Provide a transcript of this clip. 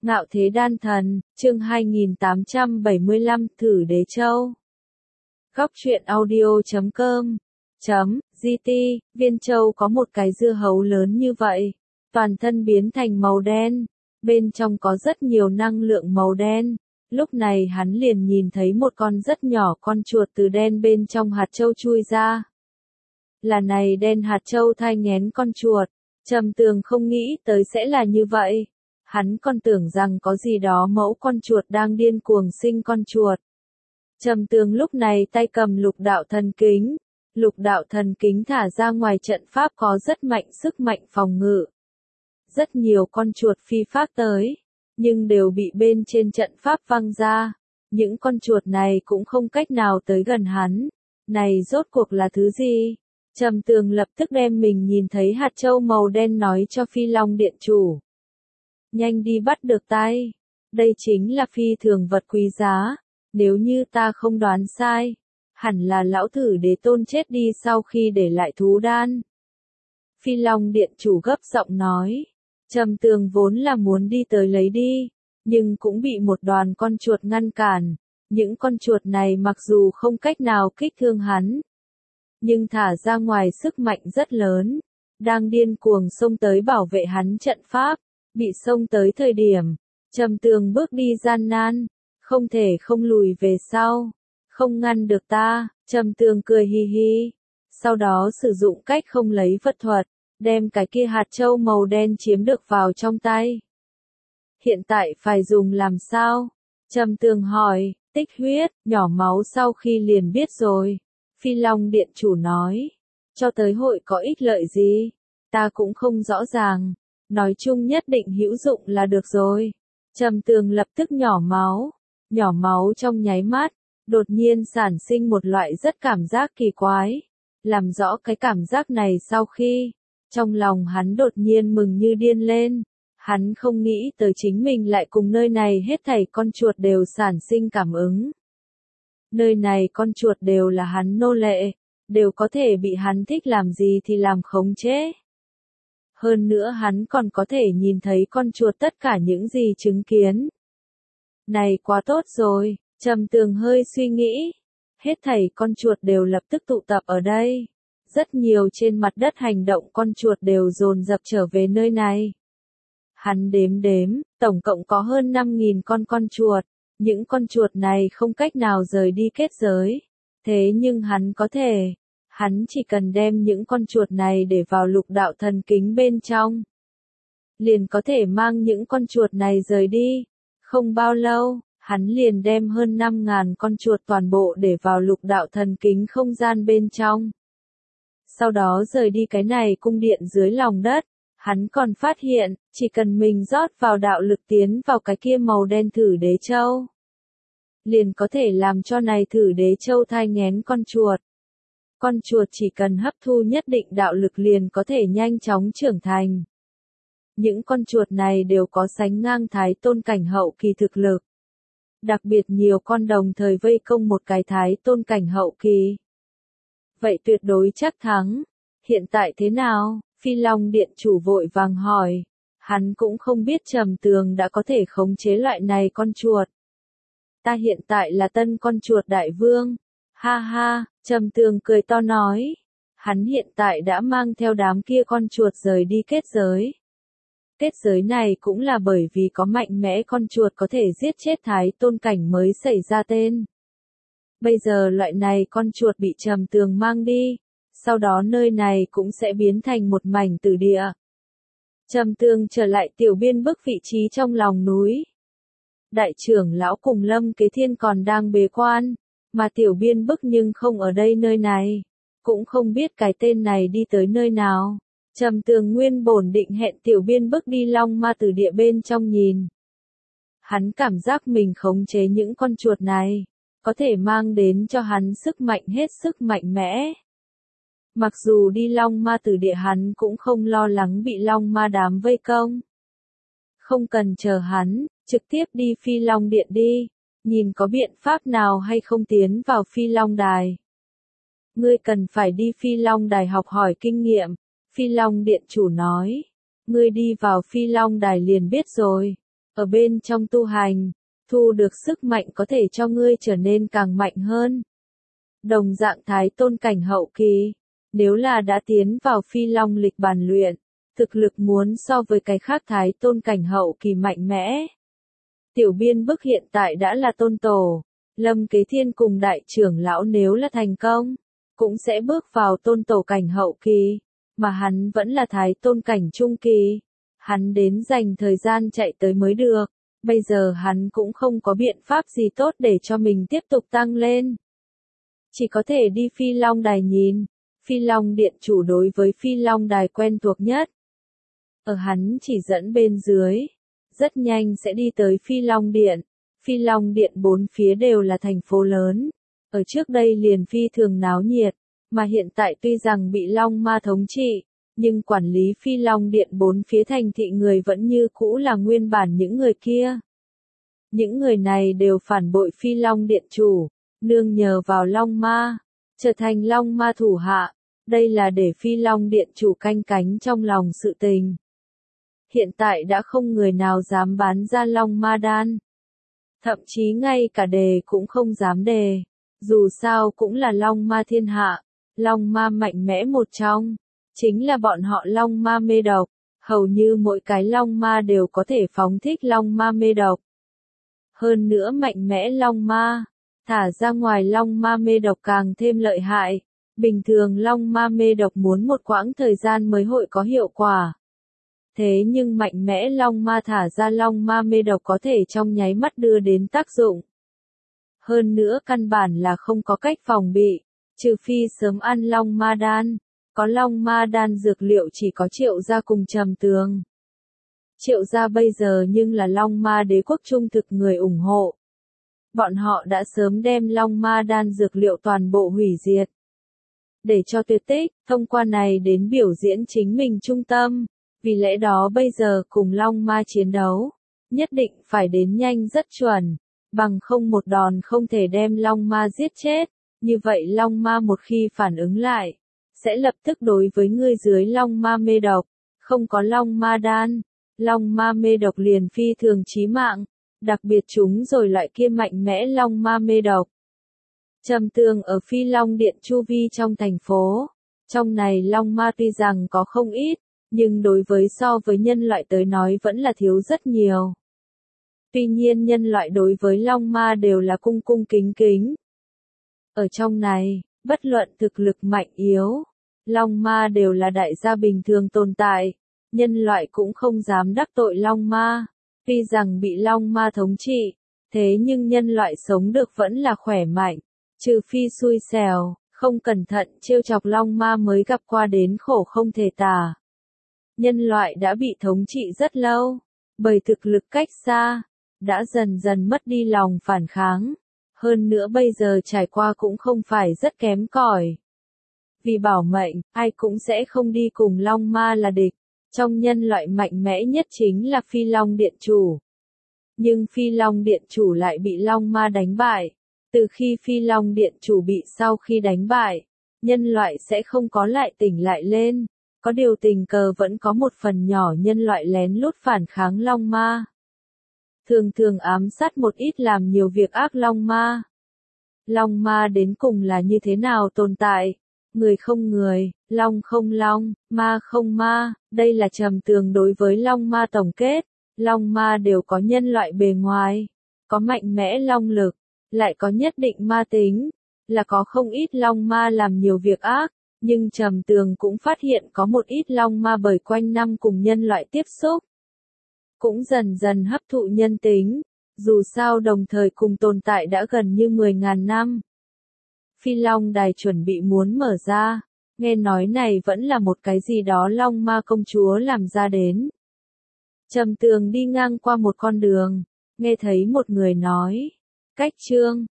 Ngạo Thế Đan Thần, chương 2875, Thử Đế Châu. Góc truyện audio.com GT, Viên Châu có một cái dưa hấu lớn như vậy, toàn thân biến thành màu đen, bên trong có rất nhiều năng lượng màu đen. Lúc này hắn liền nhìn thấy một con rất nhỏ con chuột từ đen bên trong hạt châu chui ra. Là này đen hạt châu thai nghén con chuột, Trầm Tường không nghĩ tới sẽ là như vậy. Hắn còn tưởng rằng có gì đó mẫu con chuột đang điên cuồng sinh con chuột. Trầm Tường lúc này tay cầm lục đạo thần kính. Lục đạo thần kính thả ra ngoài trận pháp có rất mạnh sức mạnh phòng ngự. Rất nhiều con chuột phi phác tới, nhưng đều bị bên trên trận pháp văng ra. Những con chuột này cũng không cách nào tới gần hắn. Này rốt cuộc là thứ gì? Trầm Tường lập tức đem mình nhìn thấy hạt châu màu đen nói cho Phi Long Điện Chủ. Nhanh đi bắt được tay. Đây chính là phi thường vật quý giá. Nếu như ta không đoán sai, hẳn là lão thử đế tôn chết đi sau khi để lại thú đan. Phi Long Điện Chủ gấp giọng nói. Trầm Tường vốn là muốn đi tới lấy đi, nhưng cũng bị một đoàn con chuột ngăn cản. Những con chuột này mặc dù không cách nào kích thương hắn, nhưng thả ra ngoài sức mạnh rất lớn, đang điên cuồng xông tới bảo vệ hắn trận pháp. Bị xông tới thời điểm, Trầm Tường bước đi gian nan, không thể không lùi về sau. Không ngăn được ta, Trầm Tường cười hi hi. Sau đó sử dụng cách không lấy vật thuật, đem cái kia hạt châu màu đen chiếm được vào trong tay. Hiện tại phải dùng làm sao? Trầm Tường hỏi. Tích huyết, nhỏ máu sau khi liền biết rồi. Phi Long Điện Chủ nói. Cho tới hội có ích lợi gì? Ta cũng không rõ ràng. Nói chung nhất định hữu dụng là được rồi. Trầm Tường lập tức nhỏ máu trong nháy mắt, đột nhiên sản sinh một loại rất cảm giác kỳ quái. Làm rõ cái cảm giác này sau khi, trong lòng hắn đột nhiên mừng như điên lên. Hắn không nghĩ tới chính mình lại cùng nơi này hết thảy con chuột đều sản sinh cảm ứng. Nơi này con chuột đều là hắn nô lệ, đều có thể bị hắn thích làm gì thì làm khống chế. Hơn nữa hắn còn có thể nhìn thấy con chuột tất cả những gì chứng kiến. Này quá tốt rồi, Trầm Tường hơi suy nghĩ. Hết thảy con chuột đều lập tức tụ tập ở đây. Rất nhiều trên mặt đất hành động con chuột đều dồn dập trở về nơi này. Hắn đếm, tổng cộng có hơn 5.000 con chuột. Những con chuột này không cách nào rời đi kết giới. Thế nhưng hắn có thể. Hắn chỉ cần đem những con chuột này để vào lục đạo thần kính bên trong, liền có thể mang những con chuột này rời đi. Không bao lâu, hắn liền đem hơn 5.000 con chuột toàn bộ để vào lục đạo thần kính không gian bên trong. Sau đó rời đi cái này cung điện dưới lòng đất. Hắn còn phát hiện, chỉ cần mình rót vào đạo lực tiến vào cái kia màu đen thử đế châu, liền có thể làm cho này thử đế châu thai nghén con chuột. Con chuột chỉ cần hấp thu nhất định đạo lực liền có thể nhanh chóng trưởng thành. Những con chuột này đều có sánh ngang thái tôn cảnh hậu kỳ thực lực. Đặc biệt nhiều con đồng thời vây công một cái thái tôn cảnh hậu kỳ. Vậy tuyệt đối chắc thắng. Hiện tại thế nào? Phi Long Điện Chủ vội vàng hỏi. Hắn cũng không biết Trầm Tường đã có thể khống chế loại này con chuột. Ta hiện tại là tân con chuột đại vương. Ha ha, Trầm Tường cười to nói. Hắn hiện tại đã mang theo đám kia con chuột rời đi kết giới. Kết giới này cũng là bởi vì có mạnh mẽ con chuột có thể giết chết thái tôn cảnh mới xảy ra tên. Bây giờ loại này con chuột bị Trầm Tường mang đi. Sau đó nơi này cũng sẽ biến thành một mảnh tử địa. Trầm Tường trở lại tiểu biên bức vị trí trong lòng núi. Đại trưởng lão cùng Lâm Kế Thiên còn đang bế quan, mà tiểu biên bức nhưng không ở đây nơi này. Cũng không biết cái tên này đi tới nơi nào. Trầm Tường nguyên bổn định hẹn tiểu biên bức đi Long Ma Tử Địa bên trong nhìn. Hắn cảm giác mình khống chế những con chuột này, có thể mang đến cho hắn sức mạnh hết sức mạnh mẽ. Mặc dù đi Long Ma Tử Địa hắn cũng không lo lắng bị Long Ma đám vây công. Không cần chờ hắn, trực tiếp đi Phi Long Điện đi, nhìn có biện pháp nào hay không tiến vào Phi Long Đài. Ngươi cần phải đi Phi Long Đài học hỏi kinh nghiệm, Phi Long Điện Chủ nói. Ngươi đi vào Phi Long Đài liền biết rồi. Ở bên trong tu hành, thu được sức mạnh có thể cho ngươi trở nên càng mạnh hơn. Đồng dạng Thái Tôn cảnh hậu kỳ, nếu là đã tiến vào Phi Long lịch bàn luyện, thực lực muốn so với cái khác Thái Tôn cảnh hậu kỳ mạnh mẽ. Tiểu Biên Bức hiện tại đã là tôn tổ, Lâm Kế Thiên cùng đại trưởng lão nếu là thành công, cũng sẽ bước vào tôn tổ cảnh hậu kỳ, mà hắn vẫn là Thái Tôn cảnh trung kỳ. Hắn đến dành thời gian chạy tới mới được, bây giờ hắn cũng không có biện pháp gì tốt để cho mình tiếp tục tăng lên. Chỉ có thể đi Phi Long Đài nhìn, Phi Long Điện chủ đối với Phi Long Đài quen thuộc nhất. Ở hắn chỉ dẫn bên dưới, rất nhanh sẽ đi tới Phi Long Điện. Phi Long Điện bốn phía đều là thành phố lớn, ở trước đây liền phi thường náo nhiệt, mà hiện tại tuy rằng bị Long Ma thống trị, nhưng quản lý Phi Long Điện bốn phía thành thị người vẫn như cũ là nguyên bản những người kia. Những người này đều phản bội Phi Long Điện chủ, nương nhờ vào Long Ma, trở thành Long Ma thủ hạ, đây là để Phi Long Điện chủ canh cánh trong lòng sự tình. Hiện tại đã không người nào dám bán ra Long Ma đan. Thậm chí ngay cả đề cũng không dám đề, dù sao cũng là Long Ma thiên hạ, Long Ma mạnh mẽ một trong, chính là bọn họ Long Ma mê độc, hầu như mỗi cái Long Ma đều có thể phóng thích Long Ma mê độc. Hơn nữa mạnh mẽ Long Ma, thả ra ngoài Long Ma mê độc càng thêm lợi hại, bình thường Long Ma mê độc muốn một quãng thời gian mới hội có hiệu quả. Thế nhưng mạnh mẽ Long Ma thả ra Long Ma mê độc có thể trong nháy mắt đưa đến tác dụng. Hơn nữa căn bản là không có cách phòng bị, trừ phi sớm ăn Long Ma đan, có Long Ma đan dược liệu chỉ có Triệu gia cùng Trầm Tường. Triệu gia bây giờ nhưng là Long Ma đế quốc trung thực người ủng hộ. Bọn họ đã sớm đem Long Ma đan dược liệu toàn bộ hủy diệt. Để cho Tuyệt Tích, thông qua này đến biểu diễn chính mình trung tâm. Vì lẽ đó bây giờ cùng Long Ma chiến đấu, nhất định phải đến nhanh rất chuẩn, bằng không một đòn không thể đem Long Ma giết chết, như vậy Long Ma một khi phản ứng lại, sẽ lập tức đối với ngươi dưới Long Ma mê độc, không có Long Ma đan, Long Ma mê độc liền phi thường chí mạng, đặc biệt chúng rồi loại kia mạnh mẽ Long Ma mê độc. Trầm Tường ở Phi Long Điện chu vi trong thành phố, trong này Long Ma tuy rằng có không ít, nhưng đối với so với nhân loại tới nói vẫn là thiếu rất nhiều. Tuy nhiên nhân loại đối với Long Ma đều là cung cung kính kính. Ở trong này, bất luận thực lực mạnh yếu, Long Ma đều là đại gia bình thường tồn tại, nhân loại cũng không dám đắc tội Long Ma. Tuy rằng bị Long Ma thống trị, thế nhưng nhân loại sống được vẫn là khỏe mạnh, trừ phi xui xẻo, không cẩn thận trêu chọc Long Ma mới gặp qua đến khổ không thể tả. Nhân loại đã bị thống trị rất lâu, bởi thực lực cách xa, đã dần dần mất đi lòng phản kháng. Hơn nữa bây giờ trải qua cũng không phải rất kém cỏi. Vì bảo mệnh, ai cũng sẽ không đi cùng Long Ma là địch. Trong nhân loại mạnh mẽ nhất chính là Phi Long Điện chủ. Nhưng Phi Long Điện chủ lại bị Long Ma đánh bại. Từ khi Phi Long Điện chủ bị sau khi đánh bại, nhân loại sẽ không có lại tỉnh lại lên. Có điều tình cờ vẫn có một phần nhỏ nhân loại lén lút phản kháng Long Ma. Thường thường ám sát một ít làm nhiều việc ác Long Ma. Long Ma đến cùng là như thế nào tồn tại? Người không người, long không long, ma không ma, đây là Trầm Tường đối với Long Ma tổng kết. Long Ma đều có nhân loại bề ngoài, có mạnh mẽ long lực, lại có nhất định ma tính, là có không ít Long Ma làm nhiều việc ác. Nhưng Trầm Tường cũng phát hiện có một ít Long Ma bởi quanh năm cùng nhân loại tiếp xúc, cũng dần dần hấp thụ nhân tính, dù sao đồng thời cùng tồn tại đã gần như 10.000 năm. Phi Long Đài chuẩn bị muốn mở ra, nghe nói này vẫn là một cái gì đó Long Ma công chúa làm ra đến. Trầm Tường đi ngang qua một con đường, nghe thấy một người nói, cách Trương,